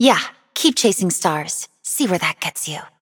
Yeah, keep chasing stars. See where that gets you.